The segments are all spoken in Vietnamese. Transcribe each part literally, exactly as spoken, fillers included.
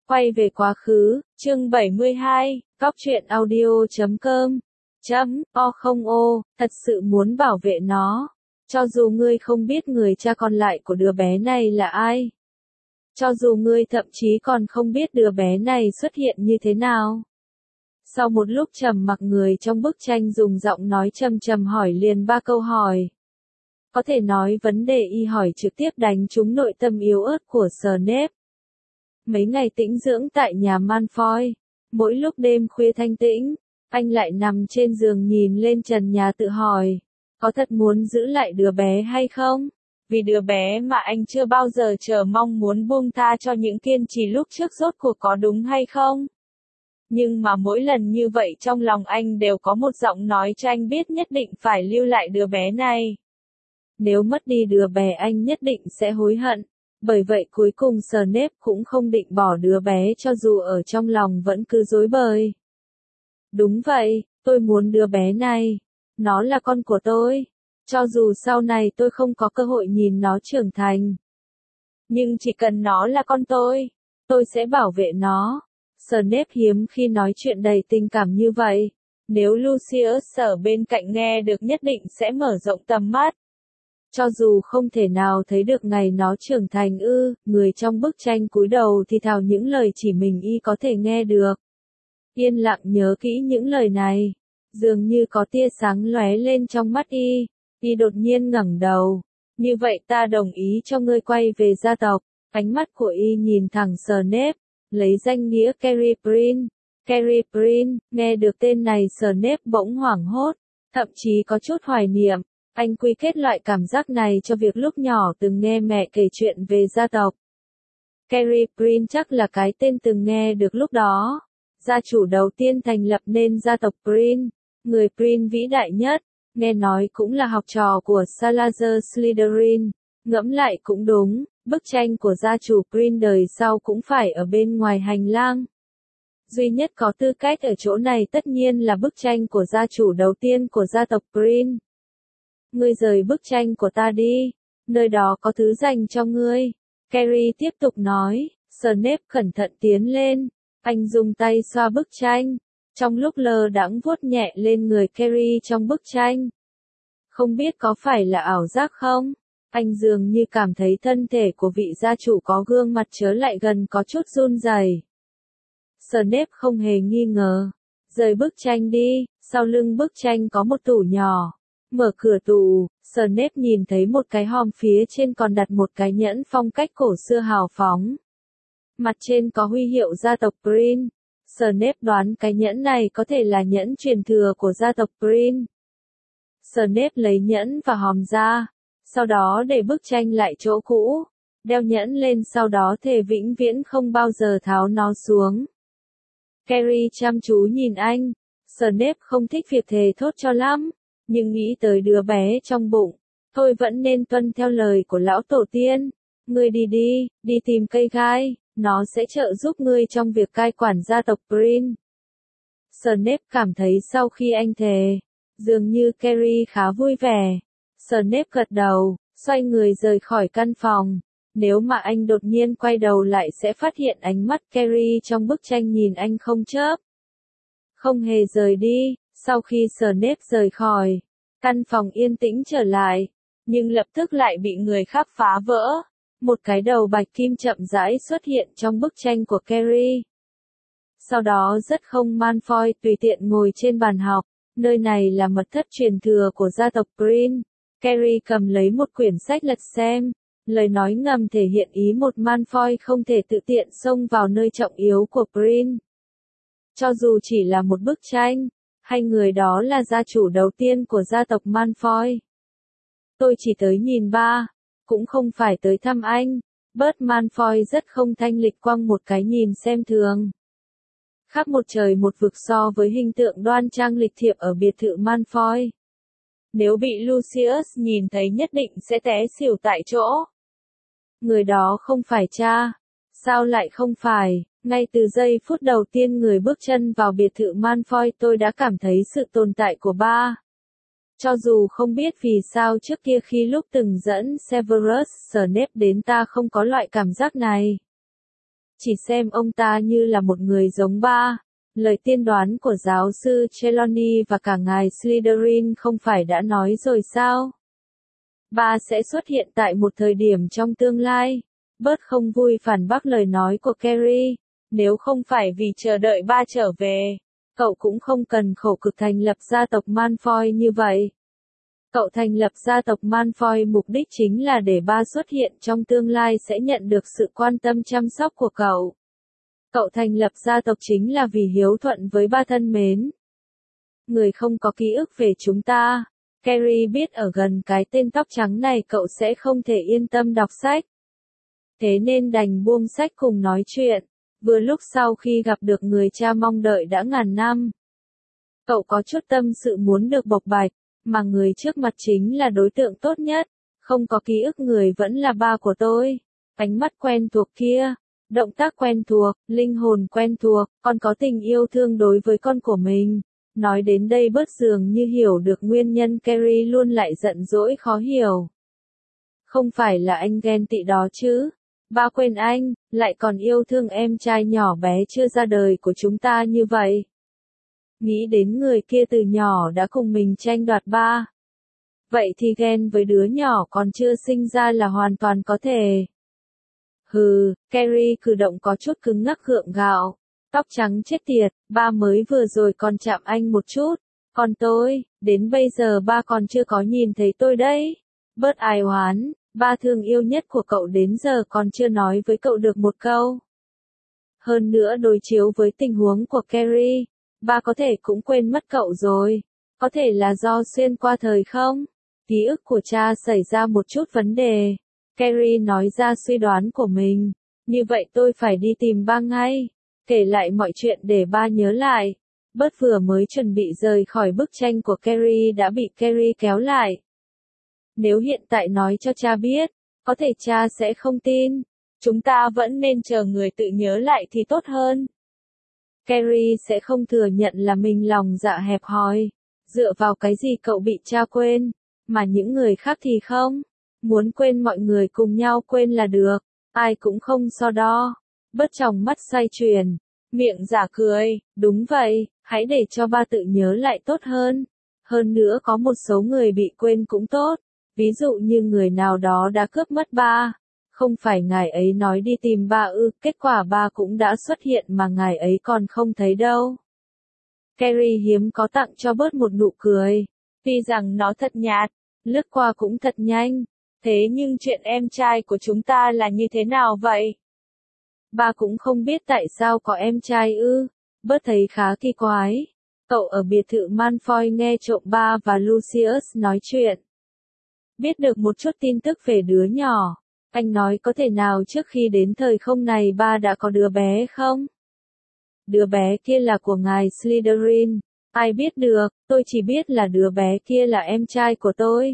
Quay về quá khứ, chương bảy mươi hai, góc truyện audio chấm com, chấm, o không ô, thật sự muốn bảo vệ nó. Cho dù ngươi không biết người cha còn lại của đứa bé này là ai. Cho dù ngươi thậm chí còn không biết đứa bé này xuất hiện như thế nào. Sau một lúc trầm mặc, người trong bức tranh dùng giọng nói trầm trầm hỏi liền ba câu hỏi. Có thể nói vấn đề y hỏi trực tiếp đánh trúng nội tâm yếu ớt của Snape. Mấy ngày tĩnh dưỡng tại nhà Malfoy, mỗi lúc đêm khuya thanh tĩnh, anh lại nằm trên giường nhìn lên trần nhà tự hỏi, có thật muốn giữ lại đứa bé hay không? Vì đứa bé mà anh chưa bao giờ chờ mong muốn buông tha cho những kiên trì lúc trước rốt cuộc có đúng hay không? Nhưng mà mỗi lần như vậy trong lòng anh đều có một giọng nói cho anh biết nhất định phải lưu lại đứa bé này. Nếu mất đi đứa bé anh nhất định sẽ hối hận. Bởi vậy cuối cùng Snape cũng không định bỏ đứa bé cho dù ở trong lòng vẫn cứ rối bời. Đúng vậy, tôi muốn đứa bé này. Nó là con của tôi. Cho dù sau này tôi không có cơ hội nhìn nó trưởng thành. Nhưng chỉ cần nó là con tôi, tôi sẽ bảo vệ nó. Snape hiếm khi nói chuyện đầy tình cảm như vậy. Nếu Lucius ở bên cạnh nghe được nhất định sẽ mở rộng tầm mắt. Cho dù không thể nào thấy được ngày nó trưởng thành ư, người trong bức tranh cúi đầu thì thào những lời chỉ mình y có thể nghe được. Yên lặng nhớ kỹ những lời này, dường như có tia sáng lóe lên trong mắt y, y đột nhiên ngẩng đầu. Như vậy ta đồng ý cho ngươi quay về gia tộc. Ánh mắt của y nhìn thẳng Snape, lấy danh nghĩa Carrie Prin. Carrie Prin, nghe được tên này Snape bỗng hoảng hốt, thậm chí có chút hoài niệm. Anh quy kết loại cảm giác này cho việc lúc nhỏ từng nghe mẹ kể chuyện về gia tộc. Carrie Prin chắc là cái tên từng nghe được lúc đó. Gia chủ đầu tiên thành lập nên gia tộc Prin, người Prin vĩ đại nhất, nghe nói cũng là học trò của Salazar Slytherin. Ngẫm lại cũng đúng, bức tranh của gia chủ Prin đời sau cũng phải ở bên ngoài hành lang. Duy nhất có tư cách ở chỗ này tất nhiên là bức tranh của gia chủ đầu tiên của gia tộc Prin. Ngươi rời bức tranh của ta đi, nơi đó có thứ dành cho ngươi. Carrie tiếp tục nói, Snape cẩn thận tiến lên, anh dùng tay xoa bức tranh, trong lúc lơ đãng vuốt nhẹ lên người Carrie trong bức tranh. Không biết có phải là ảo giác không? Anh dường như cảm thấy thân thể của vị gia chủ có gương mặt chớ lại gần có chút run rẩy. Snape không hề nghi ngờ, rời bức tranh đi, sau lưng bức tranh có một tủ nhỏ. Mở cửa tủ, Snape nhìn thấy một cái hòm phía trên còn đặt một cái nhẫn phong cách cổ xưa hào phóng. Mặt trên có huy hiệu gia tộc Prin. Snape đoán cái nhẫn này có thể là nhẫn truyền thừa của gia tộc Prin. Snape lấy nhẫn và hòm ra, sau đó để bức tranh lại chỗ cũ, đeo nhẫn lên sau đó thề vĩnh viễn không bao giờ tháo nó xuống. Carrie chăm chú nhìn anh, Snape không thích việc thề thốt cho lắm. Nhưng nghĩ tới đứa bé trong bụng, thôi vẫn nên tuân theo lời của lão tổ tiên. Ngươi đi đi, đi tìm cây gai, nó sẽ trợ giúp ngươi trong việc cai quản gia tộc Prin. Snape cảm thấy sau khi anh thề, dường như Carrie khá vui vẻ. Snape gật đầu, xoay người rời khỏi căn phòng. Nếu mà anh đột nhiên quay đầu lại sẽ phát hiện ánh mắt Carrie trong bức tranh nhìn anh không chớp. Không hề rời đi. Sau khi Snape rời khỏi, căn phòng yên tĩnh trở lại, nhưng lập tức lại bị người khác phá vỡ. Một cái đầu bạch kim chậm rãi xuất hiện trong bức tranh của Carrie. Sau đó rất không Malfoy tùy tiện ngồi trên bàn học, nơi này là mật thất truyền thừa của gia tộc Prin. Carrie cầm lấy một quyển sách lật xem, lời nói ngầm thể hiện ý một Malfoy không thể tự tiện xông vào nơi trọng yếu của Prin. Cho dù chỉ là một bức tranh, hay người đó là gia chủ đầu tiên của gia tộc Malfoy. Tôi chỉ tới nhìn ba, cũng không phải tới thăm anh. Bert Malfoy rất không thanh lịch quăng một cái nhìn xem thường. Khác một trời một vực so với hình tượng đoan trang lịch thiệp ở biệt thự Malfoy. Nếu bị Lucius nhìn thấy nhất định sẽ té xỉu tại chỗ. Người đó không phải cha. Sao lại không phải? Ngay từ giây phút đầu tiên người bước chân vào biệt thự Malfoy tôi đã cảm thấy sự tồn tại của ba. Cho dù không biết vì sao trước kia khi lúc từng dẫn Severus Snape đến ta không có loại cảm giác này. chỉ xem ông ta như là một người giống ba. Lời tiên đoán của giáo sư Trelawney và cả ngài Slytherin không phải đã nói rồi sao? Ba sẽ xuất hiện tại một thời điểm trong tương lai. Bớt không vui phản bác lời nói của Carrie. Nếu không phải vì chờ đợi ba trở về, cậu cũng không cần khổ cực thành lập gia tộc Malfoy như vậy. Cậu thành lập gia tộc Malfoy mục đích chính là để ba xuất hiện trong tương lai sẽ nhận được sự quan tâm chăm sóc của cậu. Cậu thành lập gia tộc chính là vì hiếu thuận với ba thân mến. Người không có ký ức về chúng ta. Carrie biết ở gần cái tên tóc trắng này cậu sẽ không thể yên tâm đọc sách. Thế nên đành buông sách cùng nói chuyện. Vừa lúc sau khi gặp được người cha mong đợi đã ngàn năm. Cậu có chút tâm sự muốn được bộc bạch, mà người trước mặt chính là đối tượng tốt nhất. Không có ký ức người vẫn là ba của tôi. Ánh mắt quen thuộc kia, động tác quen thuộc, linh hồn quen thuộc, còn có tình yêu thương đối với con của mình. Nói đến đây bớt dường như hiểu được nguyên nhân Carrie luôn lại giận dỗi khó hiểu. Không phải là anh ghen tị đó chứ. Ba quên anh, lại còn yêu thương em trai nhỏ bé chưa ra đời của chúng ta như vậy. Nghĩ đến người kia từ nhỏ đã cùng mình tranh đoạt ba. Vậy thì ghen với đứa nhỏ còn chưa sinh ra là hoàn toàn có thể. Hừ, Carrie cử động có chút cứng ngắc gượng gạo. Tóc trắng chết tiệt, ba mới vừa rồi còn chạm anh một chút. Còn tôi, đến bây giờ ba còn chưa có nhìn thấy tôi đấy. Bớt ai oán, ba thương yêu nhất của cậu đến giờ còn chưa nói với cậu được một câu. Hơn nữa đối chiếu với tình huống của Carrie, ba có thể cũng quên mất cậu rồi. Có thể là do xuyên qua thời không? Ký ức của cha xảy ra một chút vấn đề. Carrie nói ra suy đoán của mình. Như vậy tôi phải đi tìm ba ngay. Kể lại mọi chuyện để ba nhớ lại. Bớt vừa mới chuẩn bị rời khỏi bức tranh của Carrie đã bị Carrie kéo lại. Nếu hiện tại nói cho cha biết, có thể cha sẽ không tin. Chúng ta vẫn nên chờ người tự nhớ lại thì tốt hơn. Carrie sẽ không thừa nhận là mình lòng dạ hẹp hòi. Dựa vào cái gì cậu bị cha quên, mà những người khác thì không. Muốn quên mọi người cùng nhau quên là được. Ai cũng không so đo. Bớt trong mắt xoay chuyển. Miệng giả cười. Đúng vậy, hãy để cho ba tự nhớ lại tốt hơn. Hơn nữa có một số người bị quên cũng tốt. Ví dụ như người nào đó đã cướp mất ba. Không phải ngài ấy nói đi tìm ba ư, kết quả ba cũng đã xuất hiện mà ngài ấy còn không thấy đâu. Carrie hiếm có tặng cho bớt một nụ cười. Tuy rằng nó thật nhạt, lướt qua cũng thật nhanh. Thế nhưng chuyện em trai của chúng ta là như thế nào vậy? Ba cũng không biết tại sao có em trai ư. Bớt thấy khá kỳ quái. Cậu ở biệt thự Malfoy nghe trộm ba và Lucius nói chuyện. Biết được một chút tin tức về đứa nhỏ. Anh nói có thể nào trước khi đến thời không này ba đã có đứa bé không? Đứa bé kia là của ngài Slytherin. Ai biết được, tôi chỉ biết là đứa bé kia là em trai của tôi.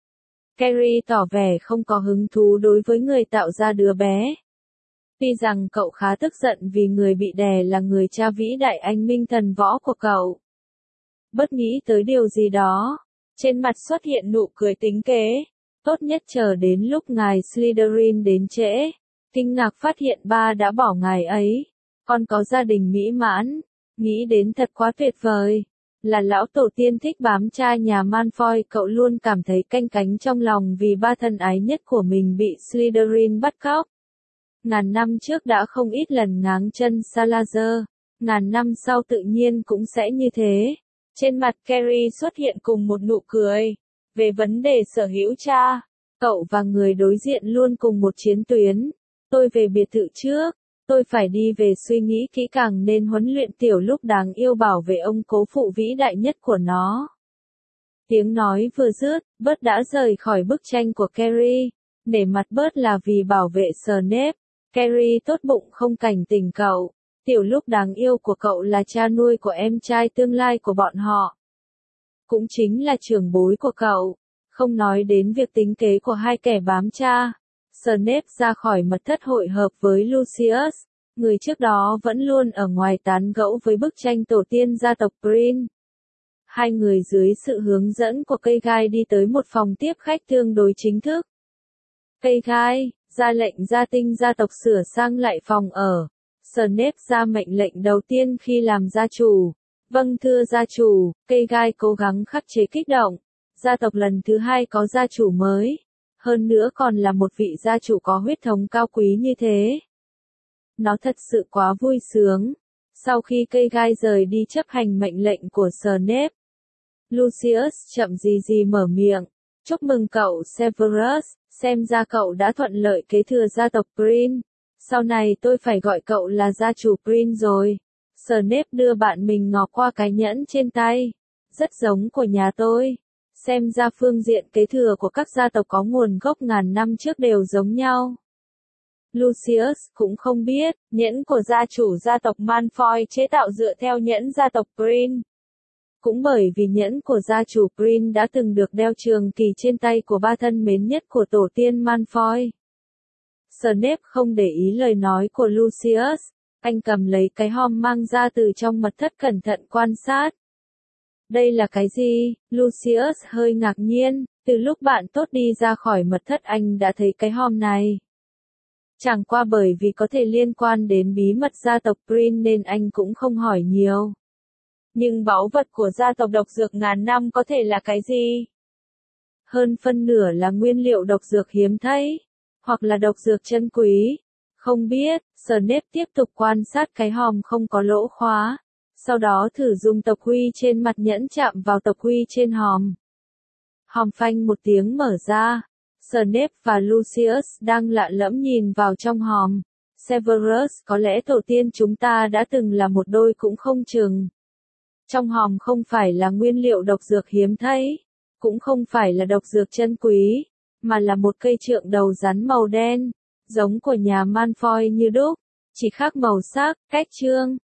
Carrie tỏ vẻ không có hứng thú đối với người tạo ra đứa bé. Tuy rằng cậu khá tức giận vì người bị đè là người cha vĩ đại anh minh thần võ của cậu. Bất nghĩ tới điều gì đó. Trên mặt xuất hiện nụ cười tính kế. Tốt nhất chờ đến lúc ngài Slytherin đến trễ. Kinh ngạc phát hiện ba đã bỏ ngài ấy. Còn có gia đình mỹ mãn. Nghĩ đến thật quá tuyệt vời. Là lão tổ tiên thích bám cha nhà Malfoy, cậu luôn cảm thấy canh cánh trong lòng vì ba thân ái nhất của mình bị Slytherin bắt cóc. Ngàn năm trước đã không ít lần ngáng chân Salazar. Ngàn năm sau tự nhiên cũng sẽ như thế. Trên mặt Carrie xuất hiện cùng một nụ cười. Về vấn đề sở hữu cha, cậu và người đối diện luôn cùng một chiến tuyến. Tôi về biệt thự trước. Tôi phải đi về suy nghĩ kỹ càng nên huấn luyện tiểu lúc đáng yêu bảo vệ ông cố phụ vĩ đại nhất của nó. Tiếng nói vừa dứt, Bớt đã rời khỏi bức tranh của Carrie. Nể mặt Bớt là vì bảo vệ Snape. Carrie tốt bụng không cảnh tỉnh cậu. Tiểu lúc đáng yêu của cậu là cha nuôi của em trai tương lai của bọn họ. Cũng chính là trưởng bối của cậu. Không nói đến việc tính kế của hai kẻ bám cha. Snape ra khỏi mật thất hội hợp với Lucius, người trước đó vẫn luôn ở ngoài tán gẫu với bức tranh tổ tiên gia tộc Green. Hai người dưới sự hướng dẫn của cây gai đi tới một phòng tiếp khách tương đối chính thức. Cây gai, ra lệnh gia tinh gia tộc sửa sang lại phòng ở. Snape ra mệnh lệnh đầu tiên khi làm gia chủ. Vâng thưa gia chủ, cây gai cố gắng khắc chế kích động. Gia tộc lần thứ hai có gia chủ mới. Hơn nữa còn là một vị gia chủ có huyết thống cao quý như thế. Nó thật sự quá vui sướng. Sau khi cây gai rời đi chấp hành mệnh lệnh của Snape, Lucius chậm gì gì mở miệng. Chúc mừng cậu Severus, xem ra cậu đã thuận lợi kế thừa gia tộc Green. Sau này tôi phải gọi cậu là gia chủ Green rồi. Snape đưa bạn mình ngó qua cái nhẫn trên tay. Rất giống của nhà tôi. Xem ra phương diện kế thừa của các gia tộc có nguồn gốc ngàn năm trước đều giống nhau. Lucius cũng không biết, nhẫn của gia chủ gia tộc Malfoy chế tạo dựa theo nhẫn gia tộc Green. Cũng bởi vì nhẫn của gia chủ Green đã từng được đeo trường kỳ trên tay của ba thân mến nhất của tổ tiên Malfoy. Snape không để ý lời nói của Lucius, anh cầm lấy cái hòm mang ra từ trong mật thất cẩn thận quan sát. Đây là cái gì? Lucius hơi ngạc nhiên, từ lúc bạn tốt đi ra khỏi mật thất anh đã thấy cái hòm này. Chẳng qua bởi vì có thể liên quan đến bí mật gia tộc Green nên anh cũng không hỏi nhiều. Nhưng báu vật của gia tộc độc dược ngàn năm có thể là cái gì? Hơn phân nửa là nguyên liệu độc dược hiếm thấy, hoặc là độc dược chân quý. Không biết, Snape tiếp tục quan sát cái hòm không có lỗ khóa. Sau đó thử dùng tộc huy trên mặt nhẫn chạm vào tộc huy trên hòm. Hòm phanh một tiếng mở ra. Snape và Lucius đang lạ lẫm nhìn vào trong hòm. Severus, có lẽ tổ tiên chúng ta đã từng là một đôi cũng không chừng. Trong hòm không phải là nguyên liệu độc dược hiếm thấy, cũng không phải là độc dược chân quý, mà là một cây trượng đầu rắn màu đen, giống của nhà Malfoy như đúc, chỉ khác màu sắc, cách chương.